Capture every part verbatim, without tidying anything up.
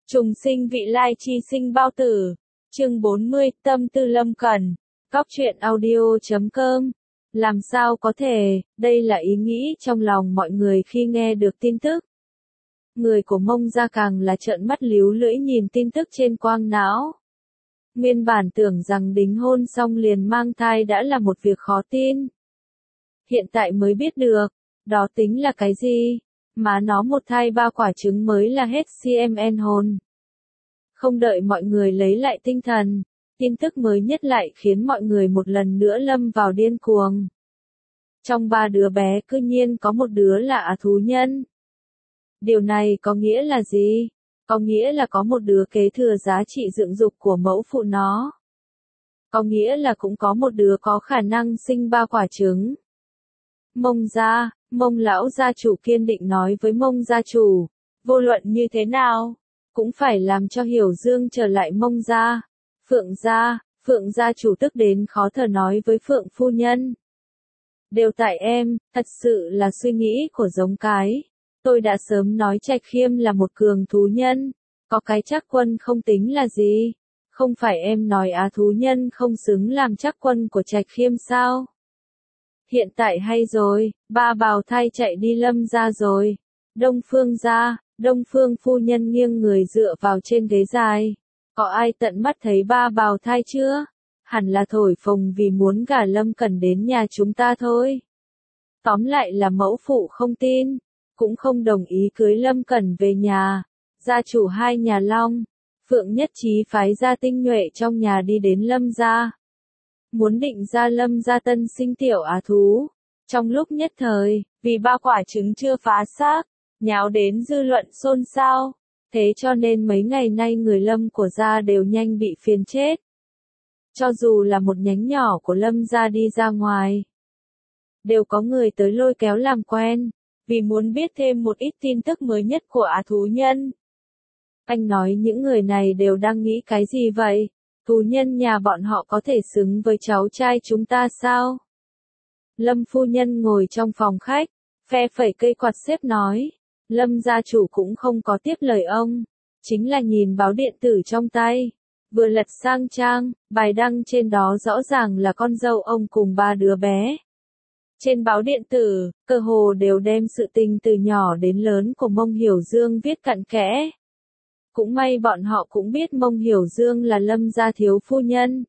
Trùng sinh vị lai chi sinh bao tử. Chương bốn mươi, tâm tư Lâm Cẩn. Cóc truyện audio chấm com. Làm sao có thể, đây là ý nghĩ trong lòng mọi người khi nghe được tin tức. Người của Mông gia càng là trợn mắt líu lưỡi nhìn tin tức trên quang não. Nguyên bản tưởng rằng đính hôn xong liền mang thai đã là một việc khó tin. Hiện tại mới biết được, đó tính là cái gì? Mà nó một thai ba quả trứng mới là hết xê em en hồn. Không đợi mọi người lấy lại tinh thần, tin tức mới nhất lại khiến mọi người một lần nữa lâm vào điên cuồng. Trong ba đứa bé cư nhiên có một đứa là á thú nhân. Điều này có nghĩa là gì? Có nghĩa là có một đứa kế thừa giá trị dưỡng dục của mẫu phụ nó. Có nghĩa là cũng có một đứa có khả năng sinh ba quả trứng. Mông gia, Mông lão gia chủ kiên định nói với Mông gia chủ, vô luận như thế nào, cũng phải làm cho Hiểu Dương trở lại Mông gia. Phượng gia, Phượng gia chủ tức đến khó thở nói với Phượng phu nhân. Đều tại em, thật sự là suy nghĩ của giống cái. Tôi đã sớm nói Trạch Khiêm là một cường thú nhân, có cái Trác Quân không tính là gì. Không phải em nói á thú nhân không xứng làm Trác Quân của Trạch Khiêm sao? Hiện tại hay rồi, ba bào thai chạy đi Lâm gia rồi. Đông Phương gia, Đông Phương phu nhân nghiêng người dựa vào trên ghế dài. Có ai tận mắt thấy ba bào thai chưa? Hẳn là thổi phồng vì muốn gả Lâm Cẩn đến nhà chúng ta thôi. Tóm lại là mẫu phụ không tin, cũng không đồng ý cưới Lâm Cẩn về nhà. Gia chủ hai nhà Long, Phượng nhất trí phái gia tinh nhuệ trong nhà đi đến Lâm gia. Muốn định ra Lâm gia tân sinh tiểu á thú. Trong lúc nhất thời, vì ba quả trứng chưa phá xác, nháo đến dư luận xôn xao. Thế cho nên mấy ngày nay người Lâm của gia đều nhanh bị phiền chết. Cho dù là một nhánh nhỏ của Lâm gia đi ra ngoài, đều có người tới lôi kéo làm quen, vì muốn biết thêm một ít tin tức mới nhất của á thú nhân. Anh nói những người này đều đang nghĩ cái gì vậy? Thú nhân nhà bọn họ có thể xứng với cháu trai chúng ta sao? Lâm phu nhân ngồi trong phòng khách, phe phẩy cây quạt xếp nói. Lâm gia chủ cũng không có tiếp lời ông, chính là nhìn báo điện tử trong tay. Vừa lật sang trang, bài đăng trên đó rõ ràng là con dâu ông cùng ba đứa bé. Trên báo điện tử, cơ hồ đều đem sự tình từ nhỏ đến lớn của Mông Hiểu Dương viết cặn kẽ. Cũng may bọn họ cũng biết Mông Hiểu Dương là Lâm gia thiếu phu nhân.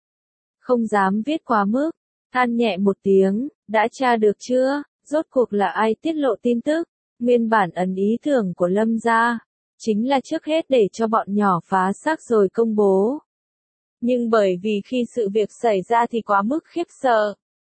Không dám viết quá mức, than nhẹ một tiếng, đã tra được chưa, rốt cuộc là ai tiết lộ tin tức. Nguyên bản ẩn ý tưởng của Lâm gia, chính là trước hết để cho bọn nhỏ phá xác rồi công bố. Nhưng bởi vì khi sự việc xảy ra thì quá mức khiếp sợ.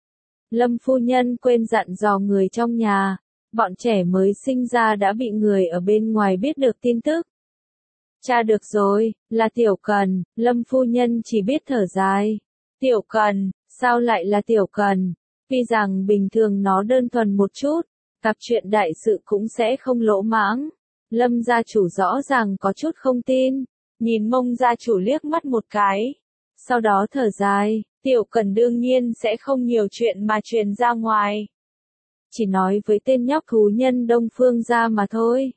Lâm phu nhân quên dặn dò người trong nhà, bọn trẻ mới sinh ra đã bị người ở bên ngoài biết được tin tức. Cha được rồi, là Tiểu Cần, Lâm phu nhân chỉ biết thở dài. Tiểu Cần, sao lại là Tiểu Cần? Vì rằng bình thường nó đơn thuần một chút, gặp chuyện đại sự cũng sẽ không lỗ mãng. Lâm gia chủ rõ ràng có chút không tin, nhìn Mông gia chủ liếc mắt một cái. Sau đó thở dài, Tiểu Cần đương nhiên sẽ không nhiều chuyện mà truyền ra ngoài. Chỉ nói với tên nhóc thú nhân Đông Phương gia mà thôi.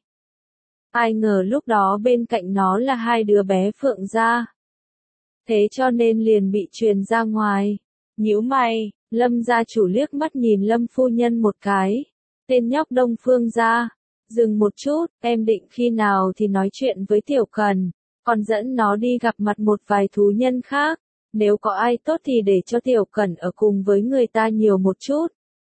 Ai ngờ lúc đó bên cạnh nó là hai đứa bé Phượng gia. Thế cho nên liền bị truyền ra ngoài. Nhíu mày, Lâm gia chủ liếc mắt nhìn Lâm phu nhân một cái. Tên nhóc Đông Phương gia, dừng một chút, em định khi nào thì nói chuyện với Tiểu Cần, còn dẫn nó đi gặp mặt một vài thú nhân khác. Nếu có ai tốt thì để cho Tiểu Cần ở cùng với người ta nhiều một chút.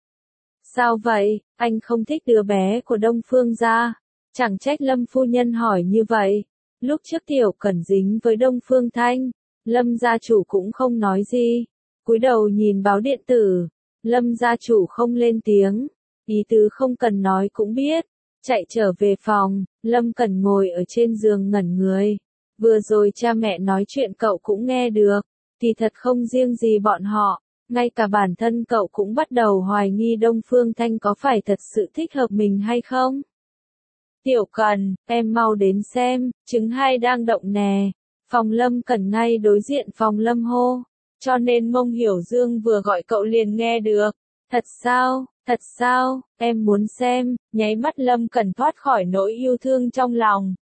Sao vậy, anh không thích đứa bé của Đông Phương gia? Chẳng trách Lâm phu nhân hỏi như vậy. Lúc trước Tiểu Cần dính với Đông Phương Thanh, Lâm gia chủ cũng không nói gì. Cúi đầu nhìn báo điện tử, Lâm gia chủ không lên tiếng. Ý tứ không cần nói cũng biết. Chạy trở về phòng, Lâm Cẩn ngồi ở trên giường ngẩn người. Vừa rồi cha mẹ nói chuyện cậu cũng nghe được. Thì thật không riêng gì bọn họ, ngay cả bản thân cậu cũng bắt đầu hoài nghi Đông Phương Thanh có phải thật sự thích hợp mình hay không. Tiểu Cần, em mau đến xem, trứng hai đang động nè. Phòng Lâm Cẩn ngay đối diện phòng Lâm hô. Cho nên Mông Hiểu Dương vừa gọi cậu liền nghe được. Thật sao, thật sao, em muốn xem. Nháy mắt Lâm Cẩn thoát khỏi nỗi yêu thương trong lòng.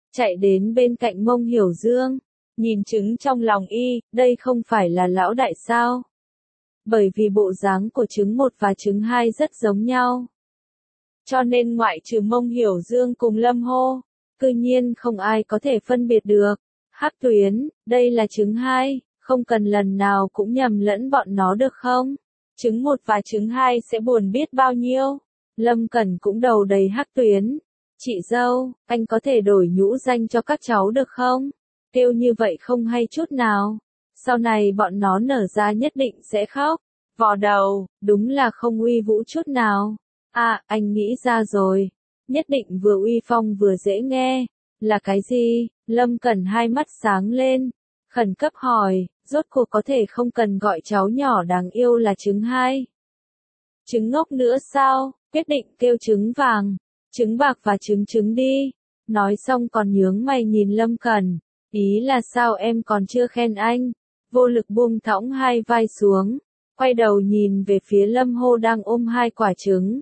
chạy đến bên cạnh Mông Hiểu Dương, nhìn trứng trong lòng y, đây không phải là lão đại sao? Bởi vì bộ dáng của trứng một và trứng hai rất giống nhau. Cho nên ngoại trừ Mông Hiểu Dương cùng Lâm Hô, cư nhiên không ai có thể phân biệt được. Hắc Tuyến, đây là trứng hai, không cần lần nào cũng nhầm lẫn bọn nó được không? Trứng một và trứng hai sẽ buồn biết bao nhiêu. Lâm Cẩn cũng đầu đầy Hắc Tuyến. Chị dâu, anh có thể đổi nhũ danh cho các cháu được không? Kêu như vậy không hay chút nào. Sau này bọn nó nở ra nhất định sẽ khóc. Vò đầu, đúng là không uy vũ chút nào. À, anh nghĩ ra rồi. Nhất định vừa uy phong vừa dễ nghe. Là cái gì? Lâm Cẩn hai mắt sáng lên. Khẩn cấp hỏi, rốt cuộc có thể không cần gọi cháu nhỏ đáng yêu là trứng hai. Trứng ngốc nữa sao? Quyết định kêu trứng vàng, trứng bạc và trứng trứng đi. Nói xong còn nhướng mày nhìn Lâm Cẩn. Ý là sao em còn chưa khen anh? Vô lực buông thõng hai vai xuống. Quay đầu nhìn về phía Lâm Hô đang ôm hai quả trứng.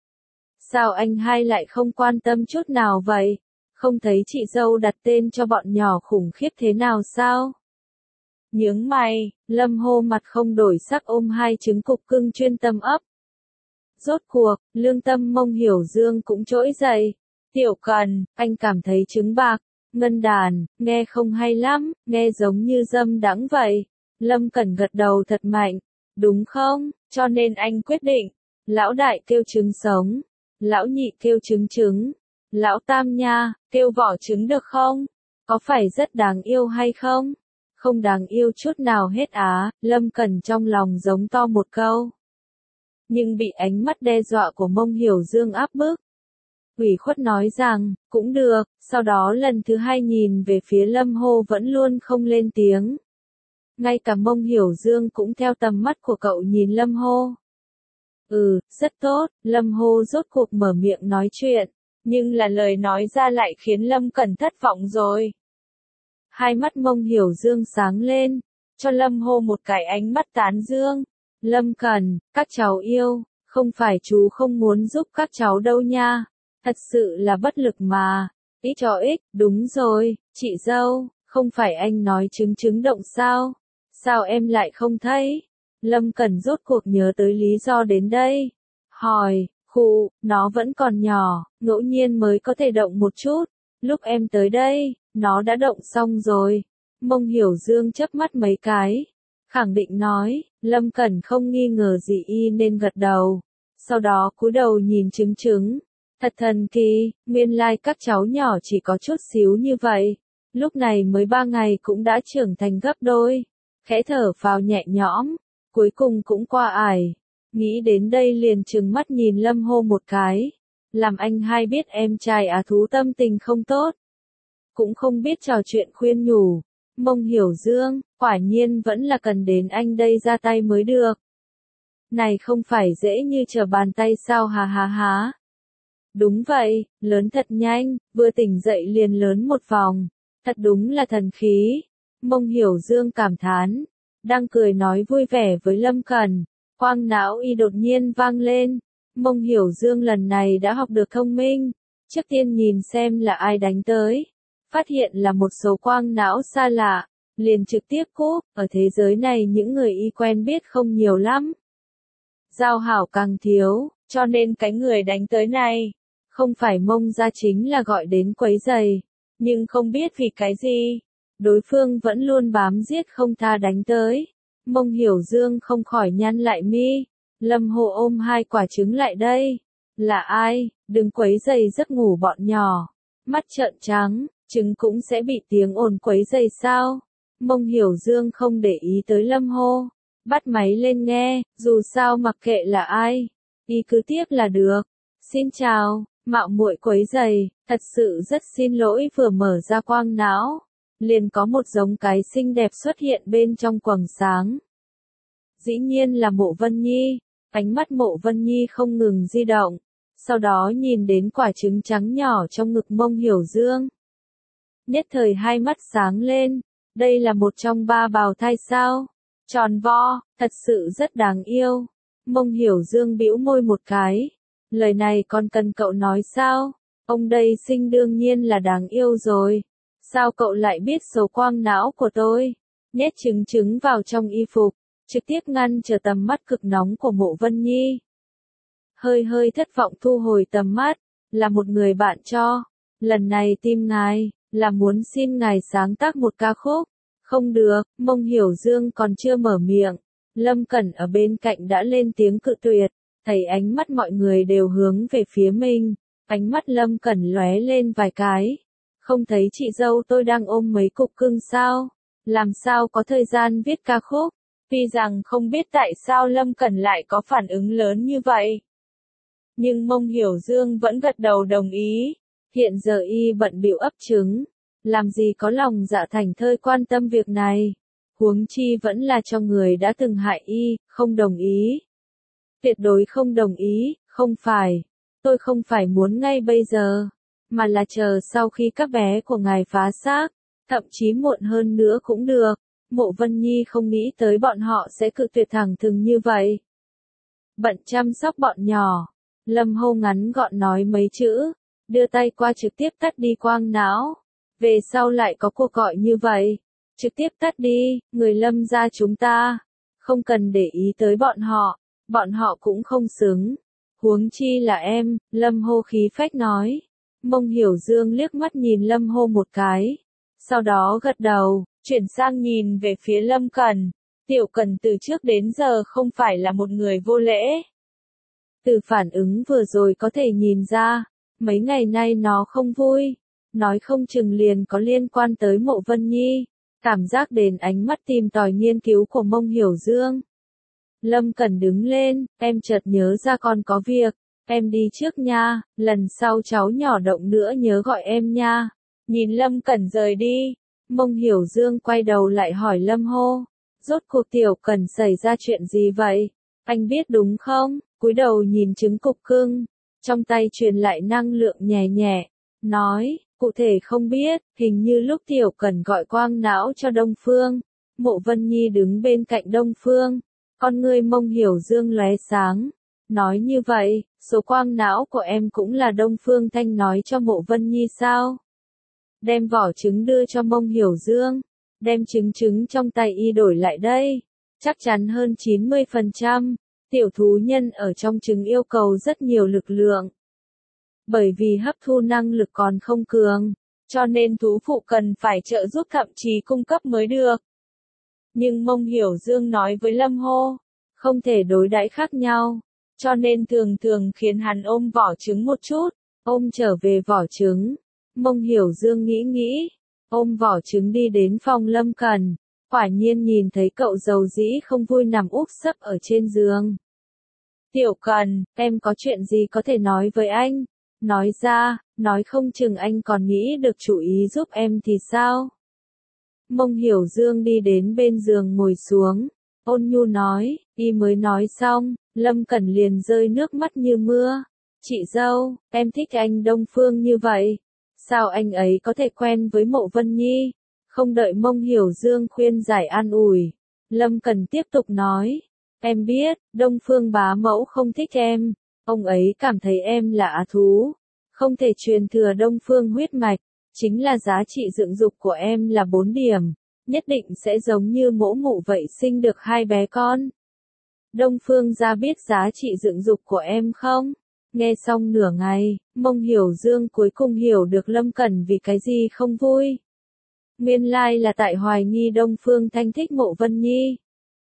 Sao anh hai lại không quan tâm chút nào vậy? Không thấy chị dâu đặt tên cho bọn nhỏ khủng khiếp thế nào sao? Nhướng mày, Lâm Hô mặt không đổi sắc ôm hai trứng cục cưng chuyên tâm ấp. Rốt cuộc, lương tâm Mông Hiểu Dương cũng trỗi dậy. Tiểu Cần, anh cảm thấy trứng bạc, ngân đàn, nghe không hay lắm, nghe giống như dâm đãng vậy. Lâm Cẩn gật đầu thật mạnh. Đúng không? Cho nên anh quyết định. Lão đại kêu trứng sống. Lão nhị kêu trứng trứng. Lão tam nha, kêu vỏ trứng được không? Có phải rất đáng yêu hay không? Không đáng yêu chút nào hết á, Lâm Cẩn trong lòng giống to một câu. Nhưng bị ánh mắt đe dọa của Mông Hiểu Dương áp bức. Ủy khuất nói rằng, cũng được, sau đó lần thứ hai nhìn về phía Lâm Hô vẫn luôn không lên tiếng. Ngay cả Mông Hiểu Dương cũng theo tầm mắt của cậu nhìn Lâm Hô. Ừ, rất tốt, Lâm Hô rốt cuộc mở miệng nói chuyện, nhưng là lời nói ra lại khiến Lâm Cẩn thất vọng rồi. Hai mắt Mông Hiểu Dương sáng lên, cho Lâm Hô một cái ánh mắt tán dương. Lâm Cẩn, các cháu yêu, không phải chú không muốn giúp các cháu đâu nha, thật sự là bất lực mà. Ít cho ích, đúng rồi, chị dâu, không phải anh nói trứng trứng động sao? Sao em lại không thấy? Lâm Cẩn rốt cuộc nhớ tới lý do đến đây. Hỏi, khụ, nó vẫn còn nhỏ, ngẫu nhiên mới có thể động một chút. Lúc em tới đây, nó đã động xong rồi. Mông Hiểu Dương chớp mắt mấy cái. Khẳng định nói, Lâm Cẩn không nghi ngờ gì y nên gật đầu. Sau đó cúi đầu nhìn trứng trứng. Thật thần kỳ, nguyên lai các cháu nhỏ chỉ có chút xíu như vậy. Lúc này mới ba ngày cũng đã trưởng thành gấp đôi. Khẽ thở phào nhẹ nhõm, cuối cùng cũng qua ải. Nghĩ đến đây liền trừng mắt nhìn Lâm Hô một cái. Làm anh hai biết em trai á thú tâm tình không tốt. Cũng không biết trò chuyện khuyên nhủ. Mông Hiểu Dương, quả nhiên vẫn là cần đến anh đây ra tay mới được. Này không phải dễ như trở bàn tay sao hà hà há. Đúng vậy, lớn thật nhanh, vừa tỉnh dậy liền lớn một vòng. Thật đúng là thần khí. Mông Hiểu Dương cảm thán. Đang cười nói vui vẻ với Lâm Cẩn. Quang não y đột nhiên vang lên. Mông Hiểu Dương lần này đã học được thông minh. Trước tiên nhìn xem là ai đánh tới. Phát hiện là một số quang não xa lạ. Liền trực tiếp cúp. Ở thế giới này những người y quen biết không nhiều lắm. Giao hảo càng thiếu. Cho nên cái người đánh tới này. Không phải Mông gia chính là gọi đến quấy giày. Nhưng không biết vì cái gì. Đối phương vẫn luôn bám giết không tha đánh tới. Mông Hiểu Dương không khỏi nhăn lại mi. Lâm Hô ôm hai quả trứng lại đây. Là ai? Đừng quấy giày giấc ngủ bọn nhỏ. Mắt trợn trắng, trứng cũng sẽ bị tiếng ồn quấy giày sao? Mông Hiểu Dương không để ý tới Lâm Hô. Bắt máy lên nghe, dù sao mặc kệ là ai. Y cứ tiếp là được. Xin chào, mạo muội quấy giày, thật sự rất xin lỗi vừa mở ra quang não. Liền có một giống cái xinh đẹp xuất hiện bên trong quầng sáng. Dĩ nhiên là Mộ Vân Nhi, ánh mắt Mộ Vân Nhi không ngừng di động, sau đó nhìn đến quả trứng trắng nhỏ trong ngực Mông Hiểu Dương. Nhất thời hai mắt sáng lên, đây là một trong ba bào thai sao? Tròn vo, thật sự rất đáng yêu. Mông Hiểu Dương bĩu môi một cái, lời này còn cần cậu nói sao? Ông đây xinh đương nhiên là đáng yêu rồi. Sao cậu lại biết số quang não của tôi? Nhét trứng trứng vào trong y phục, trực tiếp ngăn trở tầm mắt cực nóng của Mộ Vân Nhi. Hơi hơi thất vọng thu hồi tầm mắt, là một người bạn cho. Lần này tim ngài, là muốn xin ngài sáng tác một ca khúc. Không được, Mông Hiểu Dương còn chưa mở miệng. Lâm Cẩn ở bên cạnh đã lên tiếng cự tuyệt, thấy ánh mắt mọi người đều hướng về phía mình. Ánh mắt Lâm Cẩn lóe lên vài cái. Không thấy chị dâu tôi đang ôm mấy cục cưng sao? Làm sao có thời gian viết ca khúc? Tuy rằng không biết tại sao Lâm Cẩn lại có phản ứng lớn như vậy. Nhưng Mông Hiểu Dương vẫn gật đầu đồng ý. Hiện giờ y bận bịu ấp trứng. Làm gì có lòng dạ thành thơi quan tâm việc này. Huống chi vẫn là cho người đã từng hại y, không đồng ý. Tuyệt đối không đồng ý, không phải. Tôi không phải muốn ngay bây giờ. Mà là chờ sau khi các bé của ngài phá xác. Thậm chí muộn hơn nữa cũng được. Mộ Vân Nhi không nghĩ tới bọn họ sẽ cự tuyệt thẳng thừng như vậy. Bận chăm sóc bọn nhỏ. Lâm Hô ngắn gọn nói mấy chữ. Đưa tay qua trực tiếp tắt đi quang não. Về sau lại có cuộc gọi như vậy. Trực tiếp tắt đi, người Lâm gia chúng ta. Không cần để ý tới bọn họ. Bọn họ cũng không xứng. Huống chi là em, Lâm Hô khí phách nói. Mông Hiểu Dương liếc mắt nhìn Lâm Hô một cái. Sau đó gật đầu, chuyển sang nhìn về phía Lâm Cẩn. Tiểu Cẩn từ trước đến giờ không phải là một người vô lễ. Từ phản ứng vừa rồi có thể nhìn ra, mấy ngày nay nó không vui. Nói không chừng liền có liên quan tới Mộ Vân Nhi. Cảm giác đến ánh mắt tìm tòi nghiên cứu của Mông Hiểu Dương. Lâm Cẩn đứng lên, em chợt nhớ ra còn có việc. Em đi trước nha, lần sau cháu nhỏ động nữa nhớ gọi em nha. Nhìn Lâm Cẩn rời đi, Mông Hiểu Dương quay đầu lại hỏi Lâm Hô. Rốt cuộc Tiểu Cẩn xảy ra chuyện gì vậy? Anh biết đúng không? Cúi đầu nhìn trứng cục cưng, trong tay truyền lại năng lượng nhẹ nhẹ, nói, cụ thể không biết, hình như lúc Tiểu Cẩn gọi quang não cho Đông Phương. Mộ Vân Nhi đứng bên cạnh Đông Phương, con ngươi Mông Hiểu Dương lóe sáng. Nói như vậy, số quang não của em cũng là Đông Phương Thanh nói cho Mộ Vân Nhi sao? Đem vỏ trứng đưa cho Mông Hiểu Dương, đem trứng trứng trong tay y đổi lại đây. Chắc chắn hơn chín mươi phần trăm, tiểu thú nhân ở trong trứng yêu cầu rất nhiều lực lượng. Bởi vì hấp thu năng lực còn không cường, cho nên thú phụ cần phải trợ giúp thậm chí cung cấp mới được. Nhưng Mông Hiểu Dương nói với Lâm Hô, không thể đối đãi khác nhau. Cho nên thường thường khiến hắn ôm vỏ trứng một chút, ôm trở về vỏ trứng. Mông Hiểu Dương nghĩ nghĩ, ôm vỏ trứng đi đến phòng Lâm Cẩn, quả nhiên nhìn thấy cậu giàu dĩ không vui nằm úp sấp ở trên giường. Tiểu Cẩn, em có chuyện gì có thể nói với anh? Nói ra, nói không chừng anh còn nghĩ được chủ ý giúp em thì sao? Mông Hiểu Dương đi đến bên giường ngồi xuống, ôn nhu nói, y mới nói xong. Lâm Cẩn liền rơi nước mắt như mưa. Chị dâu, em thích anh Đông Phương như vậy. Sao anh ấy có thể quen với Mộ Vân Nhi? Không đợi Mông Hiểu Dương khuyên giải an ủi. Lâm Cẩn tiếp tục nói. Em biết, Đông Phương bá mẫu không thích em. Ông ấy cảm thấy em là á thú. Không thể truyền thừa Đông Phương huyết mạch. Chính là giá trị dưỡng dục của em là bốn điểm. Nhất định sẽ giống như mỗ mụ vậy sinh được hai bé con. Đông Phương gia biết giá trị dưỡng dục của em không? Nghe xong nửa ngày, Mông Hiểu Dương cuối cùng hiểu được Lâm Cẩn vì cái gì không vui. Nguyên lai là tại hoài nghi Đông Phương Thanh thích Mộ Vân Nhi.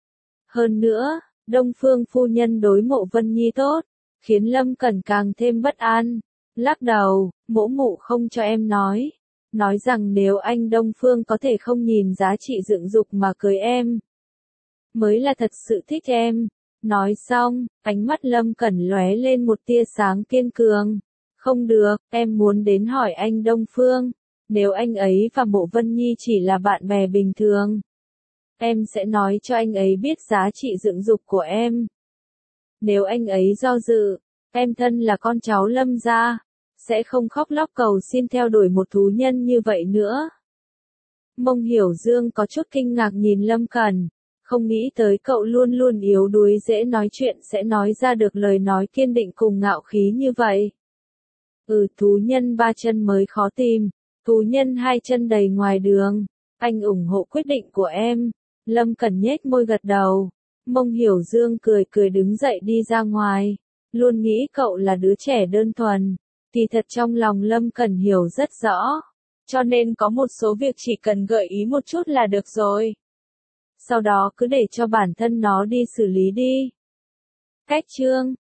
Hơn nữa, Đông Phương phu nhân đối Mộ Vân Nhi tốt, khiến Lâm Cẩn càng thêm bất an. Lắc đầu, mỗ mụ không cho em nói. Nói rằng nếu anh Đông Phương có thể không nhìn giá trị dưỡng dục mà cưới em, mới là thật sự thích em. Nói xong, ánh mắt Lâm Cẩn lóe lên một tia sáng kiên cường. Không được, em muốn đến hỏi anh Đông Phương. Nếu anh ấy và Mộ Vân Nhi chỉ là bạn bè bình thường, em sẽ nói cho anh ấy biết giá trị dưỡng dục của em. Nếu anh ấy do dự, em thân là con cháu Lâm gia, sẽ không khóc lóc cầu xin theo đuổi một thú nhân như vậy nữa. Mông Hiểu Dương có chút kinh ngạc nhìn Lâm Cẩn. Không nghĩ tới cậu luôn luôn yếu đuối dễ nói chuyện sẽ nói ra được lời nói kiên định cùng ngạo khí như vậy. Ừ, thú nhân ba chân mới khó tìm, thú nhân hai chân đầy ngoài đường. Anh ủng hộ quyết định của em. Lâm Cẩn nhếch môi gật đầu. Mông Hiểu Dương cười cười đứng dậy đi ra ngoài. Luôn nghĩ cậu là đứa trẻ đơn thuần. Kỳ thật trong lòng Lâm Cẩn hiểu rất rõ. Cho nên có một số việc chỉ cần gợi ý một chút là được rồi. Sau đó cứ để cho bản thân nó đi xử lý đi. Cách chương